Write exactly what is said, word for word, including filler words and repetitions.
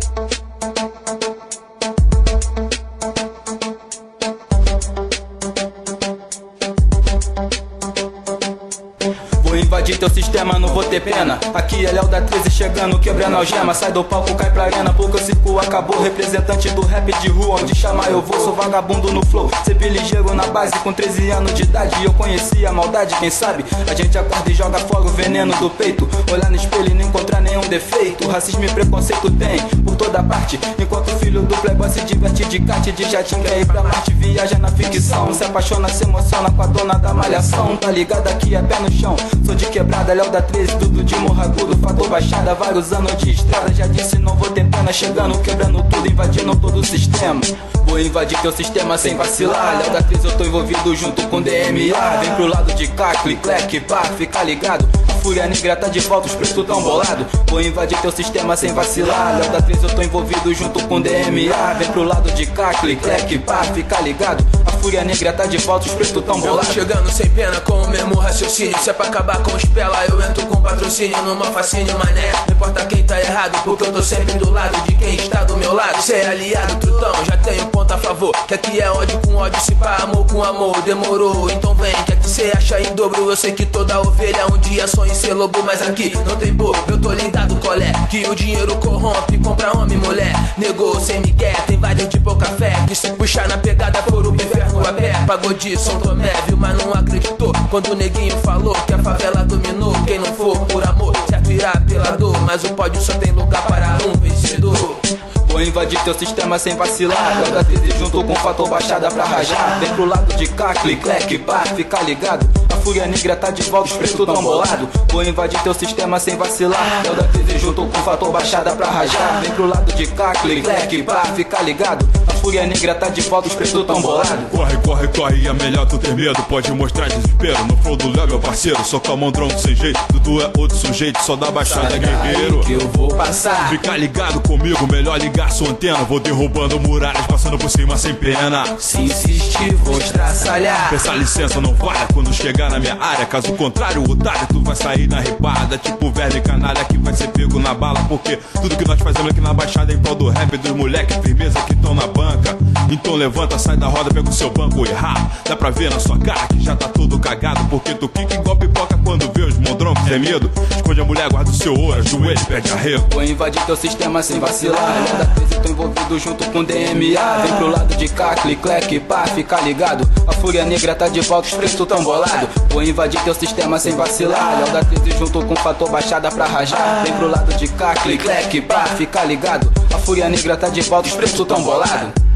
Vou invadir teu sistema, não vou ter pena. Aqui é Léo da treze chegando, quebrando algema. Sai do palco, cai pra arena, porque o circo acabou. Representante do rap de rua, onde chamar eu vou. Sou vagabundo no flow, sempre ligeiro na base. Com treze anos de idade eu conheci a maldade. Quem sabe, a gente acorda e joga fora o veneno do peito. Olhar no espelho e não encontrar nenhum defeito. Racismo e preconceito tem por toda parte. Enquanto o filho do playboy se diverte de kart, de jatinho, quer ir pra Marte, viaja na ficção. Se apaixona, se emociona com a dona da malhação. Tá ligado, aqui é pé no chão. Sou de quebrada, Léo da treze, tudo de morro agudo, fator baixada, vários anos de estrada. Já disse, não vou ter pena, chegando, quebrando tudo, invadindo todo o sistema. Vou invadir teu sistema sem vacilar. Léo da treze, eu tô envolvido junto com D M A. Vem pro lado de cá, clic, clack, pá, fica ligado. A fúria negra tá de volta, os pretos tão bolado. Vou invadir teu sistema sem vacilar. Léo da treze, eu tô envolvido junto com D M A. Vem pro lado de cá, clic, clack, pá, fica ligado. A fúria negra tá de volta, os pretos tão bolado. Eu chegando sem pena, com o mesmo raciocínio. Se é pra acabar com os pela, eu entro com patrocínio numa fascínio, mané. Não importa quem tá errado, porque eu tô sempre do lado de quem está do meu lado. Cê é aliado, trutão, já tenho ponto a favor. Que aqui é ódio com ódio, se pá, amor com amor. Demorou, então vem, que aqui cê acha em dobro. Eu sei que toda ovelha um dia sonha em ser lobo, mas aqui não tem bobo, eu tô ligado, colé. Que o dinheiro corrompe, compra homem e mulher. Negou sem migué, tem vários de pouca fé. Que se puxar na pegada por o inferno a pé. Pagou de São Tomé, viu, mas não acreditou quando o neguinho falou que a favela dominou. Quem não for por amor, certo irá pela dor. Mas o pódio só tem lugar para um vencedor. Vou invadir teu sistema sem vacilar. Léo da treze junto com fator baixada pra rajar. Vem pro lado de cá, clic, clack, pá, fica ligado. A fúria negra tá de volta, os pretos tão bolado. Vou invadir teu sistema sem vacilar. Léo da treze junto com fator baixada pra rajar. Vem pro lado de cá, clic, clack, pá, fica ligado. A fúria negra tá de volta, os pretos tão bolado. Corre, corre, corre, é melhor tu ter medo. Pode mostrar desespero, no flow do Léo, meu parceiro. Sou com a mão tronco sem jeito, Dudu é outro sujeito. Só da baixada é guerreiro, que eu vou passar. Fica ligado comigo, melhor ligar sua antena. Vou derrubando muralhas, passando por cima sem pena. Se insistir, vou estraçalhar. Peça licença, não vale quando chegar na minha área. Caso contrário, otário, tu vai sair na ripada. Tipo verme canalha que vai ser pego na bala. Porque tudo que nós fazemos aqui na baixada é em prol do rap dos moleques, firmeza que estão na banca. Então levanta, sai da roda, pega o seu banco e rá. Dá pra ver na sua cara que já tá tudo cagado. Porque tu quica igual pipoca quando vê os mondroncos. Tem medo? Esconde a mulher, guarda o seu ouro, ajoelho, perde arrego. Vou invadir teu sistema sem vacilar. Léo da treze, tô envolvido junto com D M A. Vem pro lado de cá, clic, clack, pá, fica ligado. A fúria negra tá de volta, os pretos tão bolado. Vou invadir teu sistema sem vacilar. Léo da treze junto com fator baixada pra rajar. Vem pro lado de cá, clic, clack, pá, fica ligado. A fúria negra tá de volta, os pretos tão bolado.